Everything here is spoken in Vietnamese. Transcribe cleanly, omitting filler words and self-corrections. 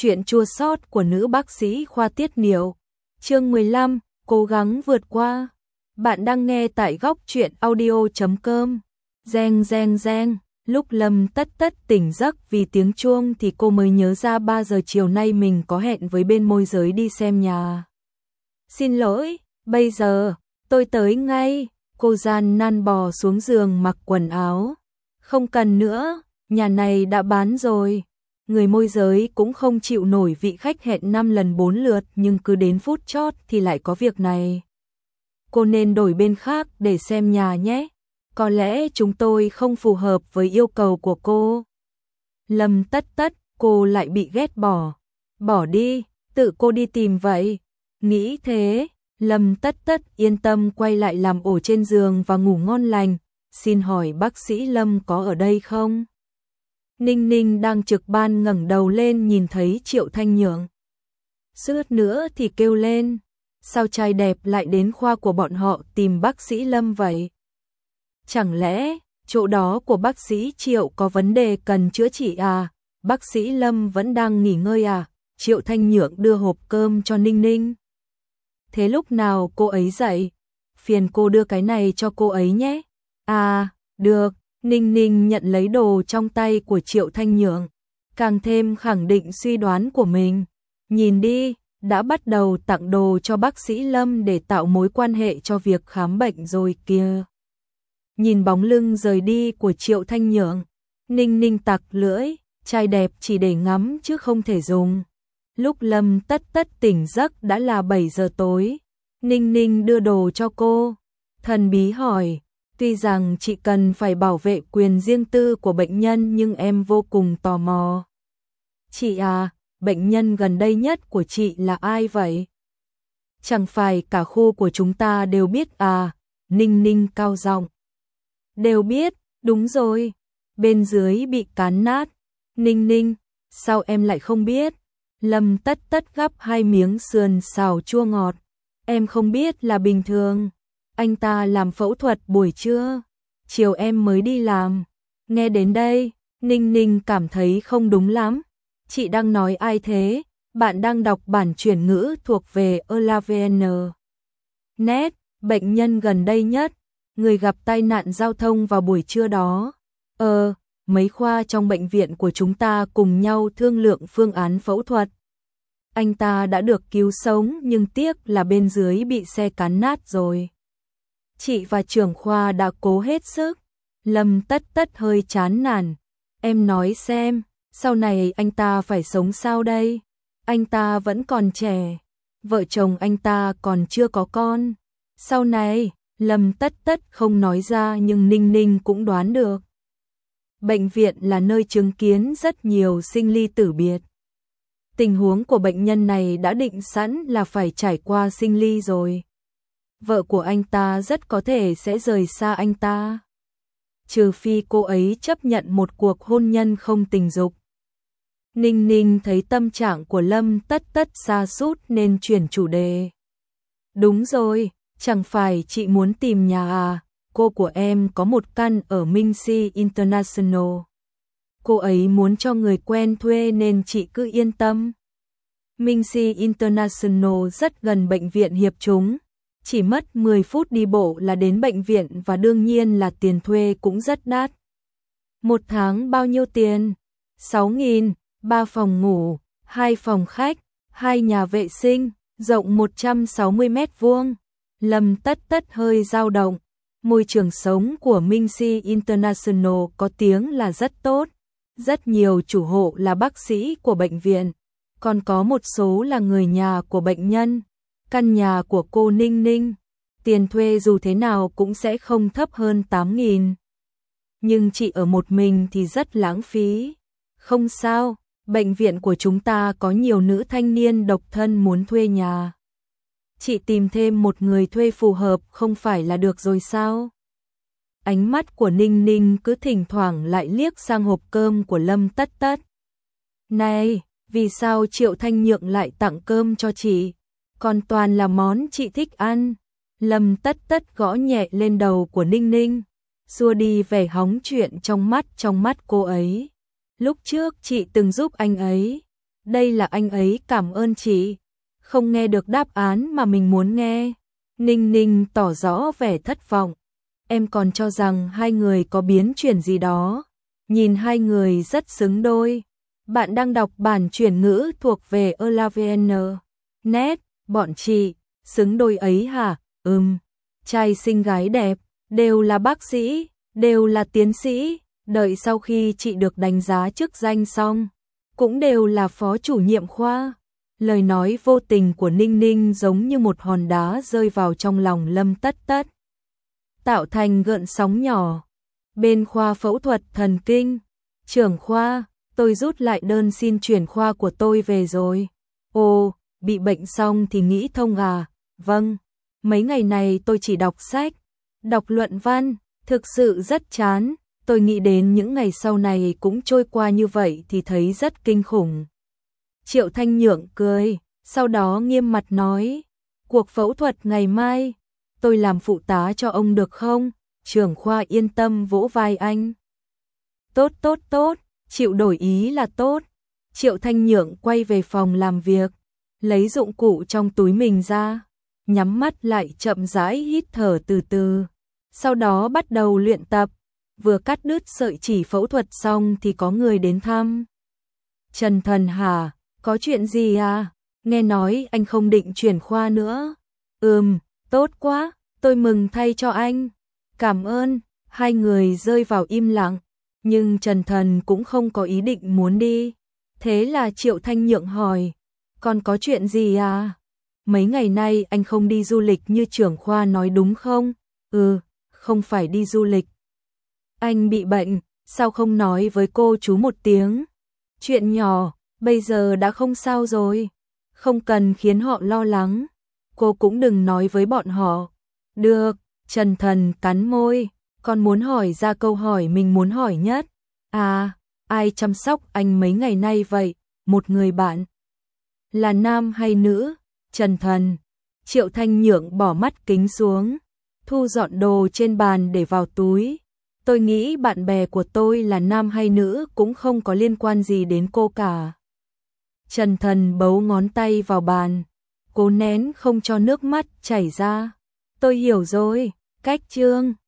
Chuyện chua xót của nữ bác sĩ khoa tiết niệu. Chương 15, cố gắng vượt qua. Bạn đang nghe tại góc truyện audio.com. Reng reng reng, lúc Lâm Tất Tất tỉnh giấc vì tiếng chuông thì cô mới nhớ ra 3 giờ chiều nay mình có hẹn với bên môi giới đi xem nhà. Xin lỗi, bây giờ, tôi tới ngay. Cô gian nan bò xuống giường mặc quần áo. Không cần nữa, nhà này đã bán rồi. Người môi giới cũng không chịu nổi vị khách hẹn 5 lần 4 lượt nhưng cứ đến phút chót thì lại có việc này. Cô nên đổi bên khác để xem nhà nhé. Có lẽ chúng tôi không phù hợp với yêu cầu của cô. Lâm Tất Tất, cô lại bị ghét bỏ. Bỏ đi, tự cô đi tìm vậy. Nghĩ thế, Lâm Tất Tất yên tâm quay lại làm ổ trên giường và ngủ ngon lành. Xin hỏi bác sĩ Lâm có ở đây không? Ninh Ninh đang trực ban ngẩng đầu lên nhìn thấy Triệu Thanh Nhượng. Suýt nữa thì kêu lên, sao trai đẹp lại đến khoa của bọn họ tìm bác sĩ Lâm vậy? Chẳng lẽ chỗ đó của bác sĩ Triệu có vấn đề cần chữa trị à? Bác sĩ Lâm vẫn đang nghỉ ngơi à? Triệu Thanh Nhượng đưa hộp cơm cho Ninh Ninh. Thế lúc nào cô ấy dậy? Phiền cô đưa cái này cho cô ấy nhé. À, được. Ninh Ninh nhận lấy đồ trong tay của Triệu Thanh Nhượng, càng thêm khẳng định suy đoán của mình. Nhìn đi, đã bắt đầu tặng đồ cho bác sĩ Lâm để tạo mối quan hệ cho việc khám bệnh rồi kìa. Nhìn bóng lưng rời đi của Triệu Thanh Nhượng, Ninh Ninh tặc lưỡi, trai đẹp chỉ để ngắm chứ không thể dùng. Lúc Lâm Tất Tất tỉnh giấc đã là 7 giờ tối, Ninh Ninh đưa đồ cho cô, thần bí hỏi. Tuy rằng chị cần phải bảo vệ quyền riêng tư của bệnh nhân nhưng em vô cùng tò mò. Chị à, bệnh nhân gần đây nhất của chị là ai vậy? Chẳng phải cả khu của chúng ta đều biết à? Ninh Ninh cao giọng. Đều biết, đúng rồi. Bên dưới bị cán nát. Ninh Ninh, sao em lại không biết? Lâm Tất Tất gắp 2 miếng sườn xào chua ngọt. Em không biết là bình thường. Anh ta làm phẫu thuật buổi trưa, chiều em mới đi làm. Nghe đến đây, Ninh Ninh cảm thấy không đúng lắm. Chị đang nói ai thế? Bạn đang đọc bản chuyển ngữ thuộc về ELAVN. Net, bệnh nhân gần đây nhất, người gặp tai nạn giao thông vào buổi trưa đó. Mấy khoa trong bệnh viện của chúng ta cùng nhau thương lượng phương án phẫu thuật. Anh ta đã được cứu sống nhưng tiếc là bên dưới bị xe cán nát rồi. Chị và trưởng khoa đã cố hết sức. Lâm Tất Tất hơi chán nản. Em nói xem, sau này anh ta phải sống sao đây? Anh ta vẫn còn trẻ. Vợ chồng anh ta còn chưa có con. Sau này, Lâm Tất Tất không nói ra nhưng Ninh Ninh cũng đoán được. Bệnh viện là nơi chứng kiến rất nhiều sinh ly tử biệt. Tình huống của bệnh nhân này đã định sẵn là phải trải qua sinh ly rồi. Vợ của anh ta rất có thể sẽ rời xa anh ta. Trừ phi cô ấy chấp nhận một cuộc hôn nhân không tình dục. Ninh Ninh thấy tâm trạng của Lâm Tất Tất sa sút nên chuyển chủ đề. Đúng rồi, chẳng phải chị muốn tìm nhà à? Cô của em có một căn ở Minxi International. Cô ấy muốn cho người quen thuê nên chị cứ yên tâm. Minxi International rất gần bệnh viện Hiệp Chúng. Chỉ mất 10 phút đi bộ là đến bệnh viện và đương nhiên là tiền thuê cũng rất đắt. Một tháng bao nhiêu tiền? 6.000, 3 phòng ngủ, 2 phòng khách, 2 nhà vệ sinh, rộng 160 mét vuông. Lâm Tất Tất hơi dao động. Môi trường sống của Minxi International có tiếng là rất tốt. Rất nhiều chủ hộ là bác sĩ của bệnh viện, còn có một số là người nhà của bệnh nhân. Căn nhà của cô Ninh Ninh, tiền thuê dù thế nào cũng sẽ không thấp hơn 8.000. Nhưng chị ở một mình thì rất lãng phí. Không sao, bệnh viện của chúng ta có nhiều nữ thanh niên độc thân muốn thuê nhà. Chị tìm thêm một người thuê phù hợp không phải là được rồi sao? Ánh mắt của Ninh Ninh cứ thỉnh thoảng lại liếc sang hộp cơm của Lâm Tất Tất. Này, vì sao Triệu Thanh Nhượng lại tặng cơm cho chị? Còn toàn là món chị thích ăn. Lâm Tất Tất gõ nhẹ lên đầu của Ninh Ninh, xua đi vẻ hóng chuyện trong mắt cô ấy. Lúc trước chị từng giúp anh ấy. Đây là anh ấy cảm ơn chị. Không nghe được đáp án mà mình muốn nghe. Ninh Ninh tỏ rõ vẻ thất vọng. Em còn cho rằng hai người có biến chuyển gì đó. Nhìn hai người rất xứng đôi. Bạn đang đọc bản chuyển ngữ thuộc về Elavn. Net, bọn chị, xứng đôi ấy hả? Trai xinh gái đẹp, đều là bác sĩ, đều là tiến sĩ, đợi sau khi chị được đánh giá chức danh xong, cũng đều là phó chủ nhiệm khoa. Lời nói vô tình của Ninh Ninh giống như một hòn đá rơi vào trong lòng Lâm Tất Tất, tạo thành gợn sóng nhỏ. Bên khoa phẫu thuật thần kinh, trưởng khoa, tôi rút lại đơn xin chuyển khoa của tôi về rồi. Ồ, bị bệnh xong thì nghĩ thông à? Vâng, mấy ngày này tôi chỉ đọc sách, đọc luận văn, thực sự rất chán. Tôi nghĩ đến những ngày sau này cũng trôi qua như vậy thì thấy rất kinh khủng. Triệu Thanh Nhượng cười, sau đó nghiêm mặt nói, cuộc phẫu thuật ngày mai, tôi làm phụ tá cho ông được không? Trưởng khoa yên tâm vỗ vai anh. Tốt tốt tốt, chịu đổi ý là tốt. Triệu Thanh Nhượng quay về phòng làm việc, lấy dụng cụ trong túi mình ra, nhắm mắt lại chậm rãi hít thở từ từ, sau đó bắt đầu luyện tập. Vừa cắt đứt sợi chỉ phẫu thuật xong thì có người đến thăm. Trần Thần hả? Có chuyện gì à? Nghe nói anh không định chuyển khoa nữa. Tốt quá, tôi mừng thay cho anh. Cảm ơn. Hai người rơi vào im lặng, nhưng Trần Thần cũng không có ý định muốn đi. Thế là Triệu Thanh Nhượng hỏi, còn có chuyện gì à? Mấy ngày nay anh không đi du lịch như trưởng khoa nói đúng không? Không phải đi du lịch. Anh bị bệnh, sao không nói với cô chú một tiếng? Chuyện nhỏ, bây giờ đã không sao rồi. Không cần khiến họ lo lắng. Cô cũng đừng nói với bọn họ. Được, Trần Thần cắn môi, còn muốn hỏi ra câu hỏi mình muốn hỏi nhất. À, ai chăm sóc anh mấy ngày nay vậy? Một người bạn. Là nam hay nữ? Trần Thần. Triệu Thanh Nhượng bỏ mắt kính xuống, thu dọn đồ trên bàn để vào túi. Tôi nghĩ bạn bè của tôi là nam hay nữ cũng không có liên quan gì đến cô cả. Trần Thần bấu ngón tay vào bàn, cố nén không cho nước mắt chảy ra. Tôi hiểu rồi, cách chương.